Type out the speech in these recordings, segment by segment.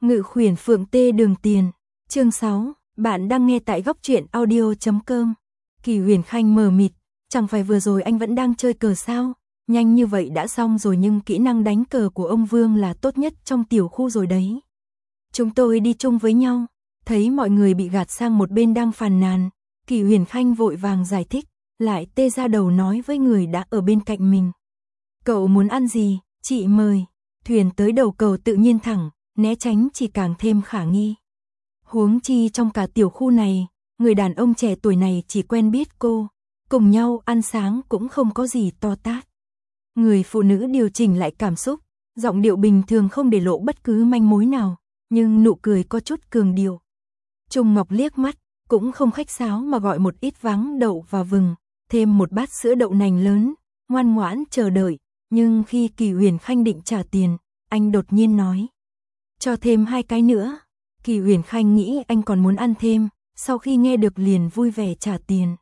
Ngự khuyển phượng tê đường tiền. Chương 6, bạn đang nghe tại góc truyện audio.com. Kỳ Huyền Khanh mờ mịt, chẳng phải vừa rồi anh vẫn đang chơi cờ sao? Nhanh như vậy đã xong rồi, nhưng kỹ năng đánh cờ của ông Vương là tốt nhất trong tiểu khu rồi đấy. Chúng tôi đi chung với nhau. Thấy mọi người bị gạt sang một bên đang phàn nàn, Kỳ Huyền Khanh vội vàng giải thích, lại tê ra đầu nói với người đã ở bên cạnh mình. Cậu muốn ăn gì, chị mời. Thuyền tới đầu cầu tự nhiên thẳng, né tránh chỉ càng thêm khả nghi. Huống chi trong cả tiểu khu này, người đàn ông trẻ tuổi này chỉ quen biết cô, cùng nhau ăn sáng cũng không có gì to tát. Người phụ nữ điều chỉnh lại cảm xúc, giọng điệu bình thường không để lộ bất cứ manh mối nào, nhưng nụ cười có chút cường điệu. Trung Ngọc liếc mắt, cũng không khách sáo mà gọi một ít váng đậu và vừng, thêm một bát sữa đậu nành lớn, ngoan ngoãn chờ đợi, nhưng khi Kỳ Huyền Khanh định trả tiền, anh đột nhiên nói: "Cho thêm 2 cái nữa." Kỳ Huyền Khanh nghĩ anh còn muốn ăn thêm, sau khi nghe được liền vui vẻ trả tiền.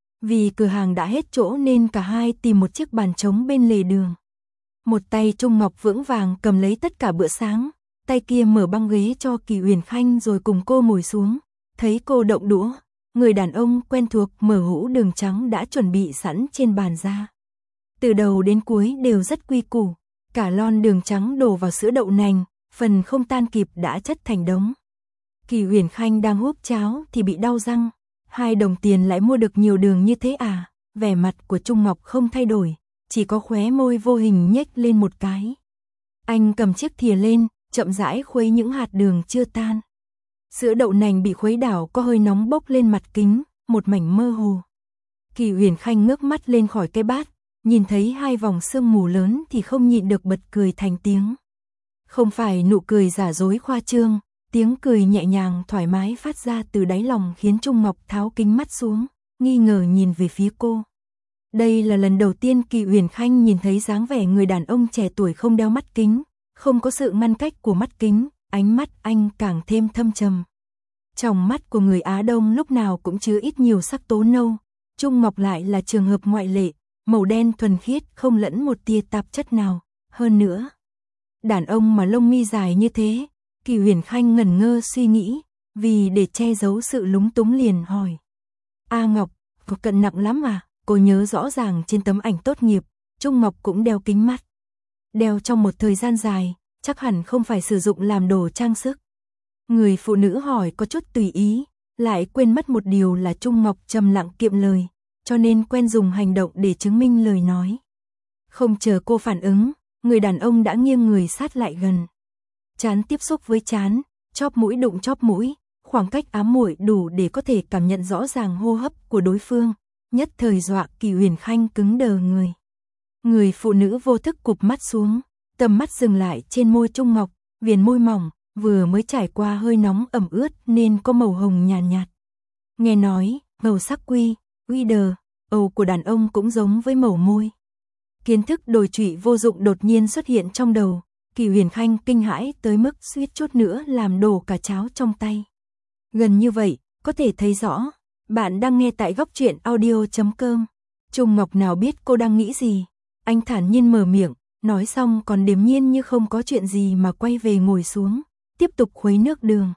Vì cửa hàng đã hết chỗ nên cả hai tìm một chiếc bàn trống bên lề đường. Một tay Trung Ngọc vững vàng cầm lấy tất cả bữa sáng, tay kia mở băng ghế cho Kỳ Huyền Khanh rồi cùng cô ngồi xuống. Thấy cô động đũa, người đàn ông quen thuộc mở hũ đường trắng đã chuẩn bị sẵn trên bàn ra. Từ đầu đến cuối đều rất quy củ, cả lon đường trắng đổ vào sữa đậu nành, phần không tan kịp đã chất thành đống. Kỳ Huyền Khanh đang húp cháo thì bị đau răng, 2 đồng tiền lại mua được nhiều đường như thế à? Vẻ mặt của Trung Ngọc không thay đổi, chỉ có khóe môi vô hình nhếch lên một cái. Anh cầm chiếc thìa lên, chậm rãi khuấy những hạt đường chưa tan. Sữa đậu nành bị khuấy đảo có hơi nóng bốc lên mặt kính, một mảnh mơ hồ. Kỳ Huyền Khanh ngước mắt lên khỏi cái bát, nhìn thấy 2 vòng sương mù lớn thì không nhịn được bật cười thành tiếng. Không phải nụ cười giả dối khoa trương, tiếng cười nhẹ nhàng thoải mái phát ra từ đáy lòng khiến Trung Ngọc tháo kính mắt xuống, nghi ngờ nhìn về phía cô. Đây là lần đầu tiên Kỳ Huyền Khanh nhìn thấy dáng vẻ người đàn ông trẻ tuổi không đeo mắt kính, không có sự ngăn cách của mắt kính, ánh mắt anh càng thêm thâm trầm. Trong mắt của người Á Đông lúc nào cũng chứa ít nhiều sắc tố nâu, Trung Ngọc lại là trường hợp ngoại lệ, màu đen thuần khiết không lẫn một tia tạp chất nào. Hơn nữa, đàn ông mà lông mi dài như thế, Kỳ Huyền Khanh ngẩn ngơ suy nghĩ, vì để che giấu sự lúng túng liền hỏi: "A Ngọc, có cận nặng lắm à?" Cô nhớ rõ ràng trên tấm ảnh tốt nghiệp, Trung Ngọc cũng đeo kính mắt. Đeo trong một thời gian dài, chắc hẳn không phải sử dụng làm đồ trang sức. Người phụ nữ hỏi có chút tùy ý, lại quên mất một điều là Trung Ngọc trầm lặng kiệm lời, cho nên quen dùng hành động để chứng minh lời nói. Không chờ cô phản ứng, người đàn ông đã nghiêng người sát lại gần. Trán tiếp xúc với trán, chóp mũi đụng chóp mũi, khoảng cách ám muội đủ để có thể cảm nhận rõ ràng hô hấp của đối phương, nhất thời dọa Kỳ Huyền Khanh cứng đờ người. Người phụ nữ vô thức cụp mắt xuống, tầm mắt dừng lại trên môi Trung Ngọc, viền môi mỏng, vừa mới trải qua hơi nóng ẩm ướt nên có màu hồng nhàn nhạt. Nghe nói, màu sắc quy đờ, Âu của đàn ông cũng giống với màu môi. Kiến thức đồi trụy vô dụng đột nhiên xuất hiện trong đầu, Kỳ Huyền Khanh kinh hãi tới mức suýt chút nữa làm đổ cả cháo trong tay. Gần như vậy, có thể thấy rõ, bạn đang nghe tại góc truyện audio.com. Trung Ngọc nào biết cô đang nghĩ gì, anh thản nhiên mở miệng, nói xong còn điềm nhiên như không có chuyện gì mà quay về ngồi xuống, tiếp tục khuấy nước đường.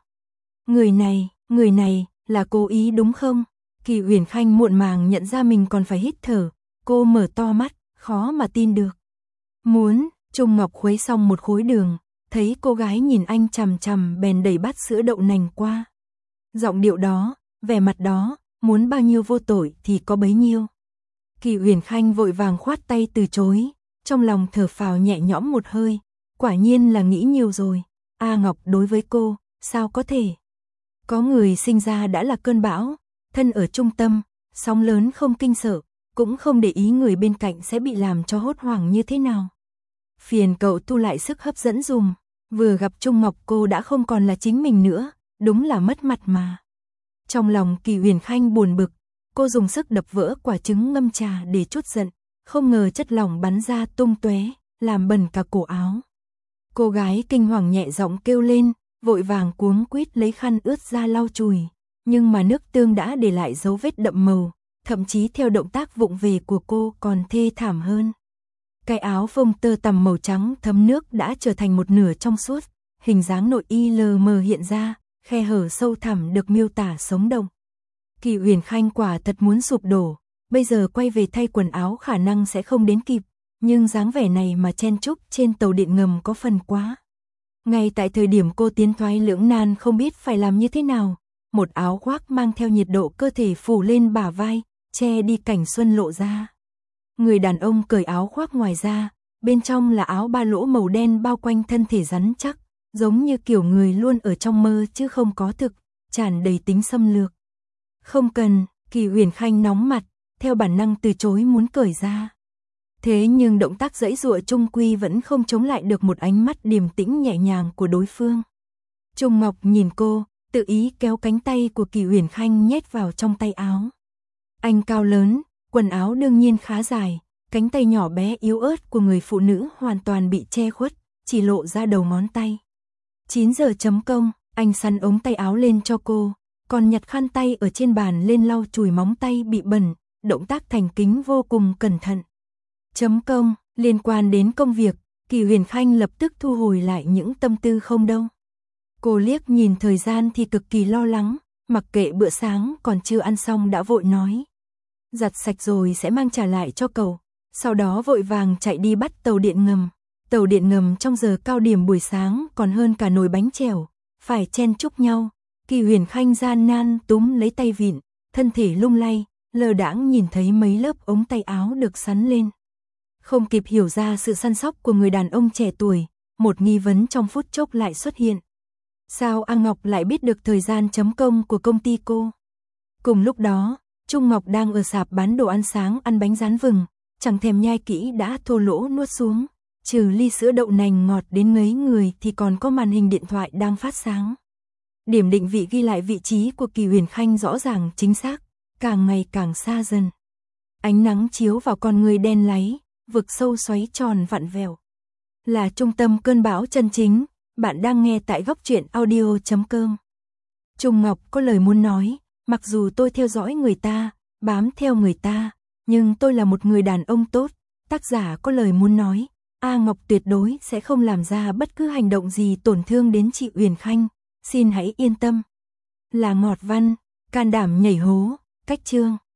Người này, là cố ý đúng không? Kỳ Huyền Khanh muộn màng nhận ra mình còn phải hít thở, cô mở to mắt, khó mà tin được. Muốn, Trung Ngọc khuấy xong một khối đường, thấy cô gái nhìn anh chằm chằm bèn đẩy bát sữa đậu nành qua. Giọng điệu đó, vẻ mặt đó, muốn bao nhiêu vô tội thì có bấy nhiêu. Kỳ Huyền Khanh vội vàng khoát tay từ chối, trong lòng thở phào nhẹ nhõm một hơi, quả nhiên là nghĩ nhiều rồi. A Ngọc đối với cô, sao có thể? Có người sinh ra đã là cơn bão, thân ở trung tâm, sóng lớn không kinh sợ, cũng không để ý người bên cạnh sẽ bị làm cho hốt hoảng như thế nào. Phiền cậu thu lại sức hấp dẫn dùm, vừa gặp Trung Ngọc cô đã không còn là chính mình nữa, đúng là mất mặt mà. Trong lòng Kỳ Huyền Khanh buồn bực, cô dùng sức đập vỡ quả trứng ngâm trà để trút giận, không ngờ chất lỏng bắn ra tung tóe, làm bẩn cả cổ áo. Cô gái kinh hoàng nhẹ giọng kêu lên, vội vàng cuống quýt lấy khăn ướt ra lau chùi, nhưng mà nước tương đã để lại dấu vết đậm màu, thậm chí theo động tác vụng về của cô còn thê thảm hơn. Cái áo phông tơ tằm màu trắng thấm nước đã trở thành một nửa trong suốt, hình dáng nội y lờ mờ hiện ra, khe hở sâu thẳm được miêu tả sống động. Kỳ Uyển Khanh quả thật muốn sụp đổ, bây giờ quay về thay quần áo khả năng sẽ không đến kịp, nhưng dáng vẻ này mà chen chúc trên tàu điện ngầm có phần quá. Ngay tại thời điểm cô tiến thoái lưỡng nan không biết phải làm như thế nào, một áo khoác mang theo nhiệt độ cơ thể phủ lên bả vai, che đi cảnh xuân lộ ra. Người đàn ông cởi áo khoác ngoài ra, bên trong là áo ba lỗ màu đen bao quanh thân thể rắn chắc, giống như kiểu người luôn ở trong mơ chứ không có thực, tràn đầy tính xâm lược. Không cần, Kỳ Uyển Khanh nóng mặt, theo bản năng từ chối muốn cởi ra. Thế nhưng động tác giãy giụa chung quy vẫn không chống lại được một ánh mắt điềm tĩnh nhẹ nhàng của đối phương. Trung Ngọc nhìn cô, tự ý kéo cánh tay của Kỳ Uyển Khanh nhét vào trong tay áo. Anh cao lớn, quần áo đương nhiên khá dài, cánh tay nhỏ bé yếu ớt của người phụ nữ hoàn toàn bị che khuất, chỉ lộ ra đầu ngón tay. 9 giờ chấm công, anh sắn ống tay áo lên cho cô, còn nhặt khăn tay ở trên bàn lên lau chùi móng tay bị bẩn, động tác thành kính vô cùng cẩn thận. Chấm công, liên quan đến công việc, Kỳ Uyển Khanh lập tức thu hồi lại những tâm tư không đâu. Cô liếc nhìn thời gian thì cực kỳ lo lắng, mặc kệ bữa sáng còn chưa ăn xong đã vội nói. Giặt sạch rồi sẽ mang trả lại cho cậu, sau đó vội vàng chạy đi bắt tàu điện ngầm. Tàu điện ngầm trong giờ cao điểm buổi sáng còn hơn cả nồi bánh chèo, phải chen chúc nhau. Kỳ Uyển Khanh gian nan túm lấy tay vịn, thân thể lung lay, lơ đãng nhìn thấy mấy lớp ống tay áo được sắn lên. Không kịp hiểu ra sự săn sóc của người đàn ông trẻ tuổi, một nghi vấn trong phút chốc lại xuất hiện. Sao A Ngọc lại biết được thời gian chấm công của công ty cô? Cùng lúc đó, Trung Ngọc đang ở sạp bán đồ ăn sáng ăn bánh rán vừng, chẳng thèm nhai kỹ đã thô lỗ nuốt xuống, trừ ly sữa đậu nành ngọt đến ngấy người thì còn có màn hình điện thoại đang phát sáng. Điểm định vị ghi lại vị trí của Kỳ Uyển Khanh rõ ràng chính xác, càng ngày càng xa dần. Ánh nắng chiếu vào con người đen láy, vực sâu xoáy tròn vặn vẹo. Là trung tâm cơn bão chân chính, bạn đang nghe tại góc truyện audio.com. Trung Ngọc có lời muốn nói, mặc dù tôi theo dõi người ta, bám theo người ta, nhưng tôi là một người đàn ông tốt, tác giả có lời muốn nói, A Ngọc tuyệt đối sẽ không làm ra bất cứ hành động gì tổn thương đến chị Uyển Khanh, xin hãy yên tâm. Là Ngọt Văn, can đảm nhảy hố, cách chương.